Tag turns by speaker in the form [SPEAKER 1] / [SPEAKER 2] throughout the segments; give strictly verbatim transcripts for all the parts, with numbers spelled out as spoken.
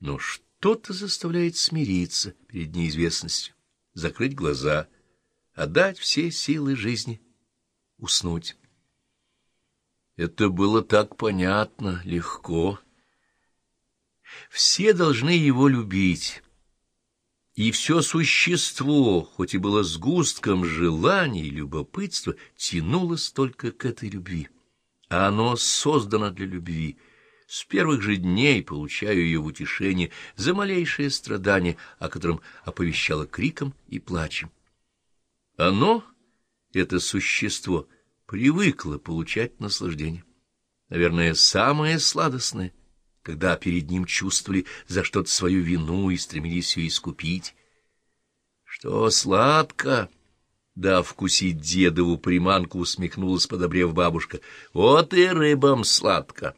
[SPEAKER 1] но что-то заставляет смириться перед неизвестностью, закрыть глаза, отдать все силы жизни, уснуть. Это было так понятно, легко. Все должны его любить, и все существо, хоть и было сгустком желаний и любопытства, тянулось только к этой любви. А оно создано для любви. С первых же дней получаю ее в утешение за малейшее страдание, о котором оповещало криком и плачем. Оно, это существо, привыкло получать наслаждение. Наверное, самое сладостное, когда перед ним чувствовали за что-то свою вину и стремились ее искупить. Что сладко! Да, вкусить дедову приманку, усмехнулась, подобрев бабушка. Вот и рыбам сладко.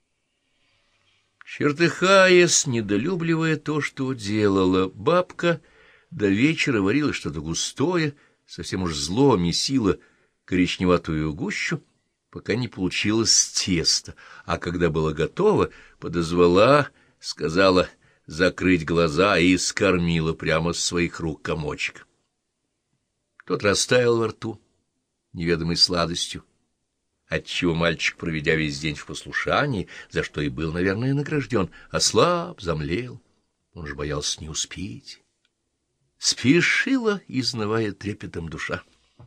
[SPEAKER 1] Чертыхаясь, недолюбливая то, что делала, бабка до вечера варила что-то густое, совсем уж зло месила коричневатую гущу, пока не получилось тесто, а когда было готово, подозвала, сказала закрыть глаза и скормила прямо с своих рук комочек. Тот растаял во рту неведомой сладостью, отчего мальчик, проведя весь день в послушании, за что и был, наверное, награжден, ослаб, замлел, он же боялся не успеть. Спешила, изнывая трепетом душа.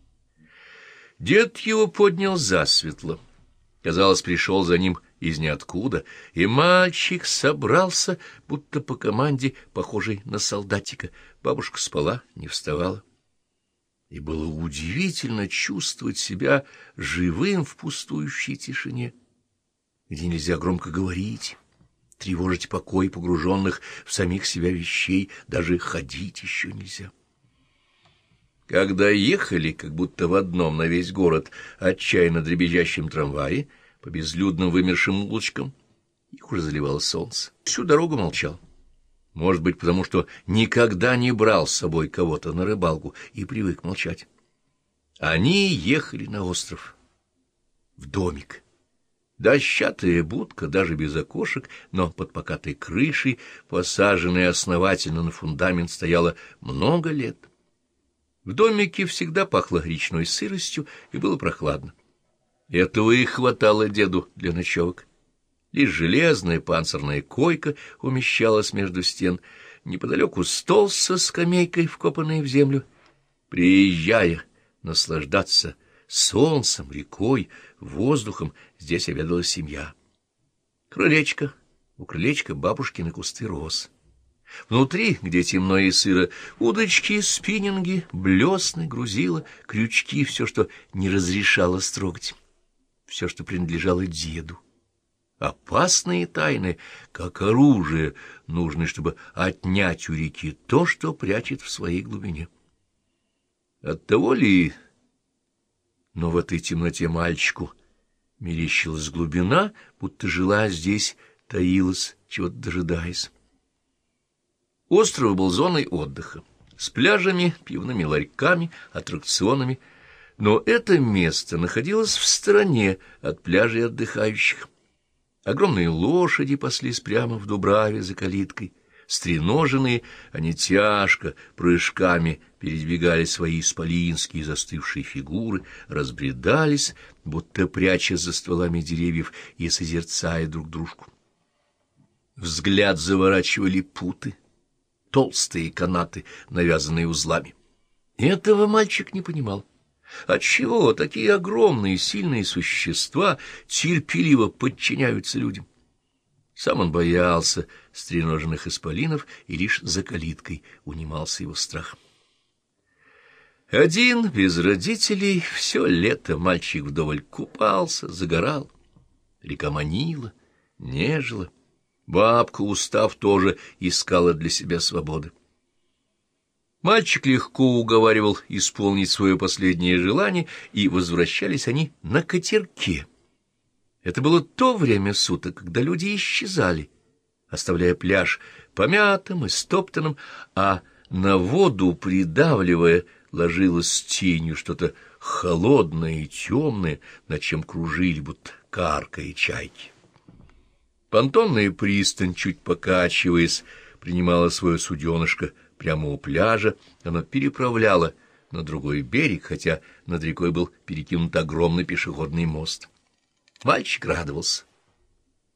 [SPEAKER 1] Дед его поднял засветло. Казалось, пришел за ним из ниоткуда, и мальчик собрался, будто по команде, похожей на солдатика. Бабушка спала, не вставала. И было удивительно чувствовать себя живым в пустующей тишине, где нельзя громко говорить, тревожить покой погруженных в самих себя вещей, даже ходить еще нельзя. Когда ехали, как будто в одном на весь город, отчаянно дребезжащем трамвае, по безлюдным вымершим улочкам, их уже заливало солнце. Всю дорогу молчал. Может быть, потому что никогда не брал с собой кого-то на рыбалку и привык молчать. Они ехали на остров, в домик. Дощатая будка, даже без окошек, но под покатой крышей, посаженная основательно на фундамент, стояла много лет. В домике всегда пахло речной сыростью и было прохладно. Этого и хватало деду для ночевок. Лишь железная панцирная койка умещалась между стен, неподалеку стол со скамейкой, вкопанной в землю. Приезжая наслаждаться солнцем, рекой, воздухом, здесь обедала семья. Крылечко, у крылечка бабушкины кусты роз. Внутри, где темно и сыро, удочки, спиннинги, блесны, грузила, крючки, все, что не разрешало строгать, все, что принадлежало деду. Опасные тайны, как оружие, нужны, чтобы отнять у реки то, что прячет в своей глубине. Оттого ли... Но в этой темноте мальчику мерещилась глубина, будто жила здесь, таилась, чего-то дожидаясь. Остров был зоной отдыха, с пляжами, пивными ларьками, аттракционами, но это место находилось в стороне от пляжей отдыхающих. Огромные лошади паслись прямо в дубраве за калиткой, стреноженные, они тяжко, прыжками передвигали свои исполинские застывшие фигуры, разбредались, будто пряча за стволами деревьев и созерцая друг дружку. Взгляд заворачивали путы, толстые канаты, навязанные узлами. Этого мальчик не понимал. Отчего такие огромные сильные существа терпеливо подчиняются людям? Сам он боялся стреноженных исполинов, и лишь за калиткой унимался его страх. Один, без родителей, все лето мальчик вдоволь купался, загорал. Река манила, нежила. Бабка, устав, тоже искала для себя свободы. Мальчик легко уговаривал исполнить свое последнее желание, и возвращались они на катерке. Это было то время суток, когда люди исчезали, оставляя пляж помятым и стоптанным, а на воду, придавливая, ложилось тенью что-то холодное и темное, над чем кружили, будто карка и чайки. Понтонная пристань, чуть покачиваясь, принимала свое суденышко прямо у пляжа, оно переправляло на другой берег, хотя над рекой был перекинут огромный пешеходный мост. Мальчик радовался.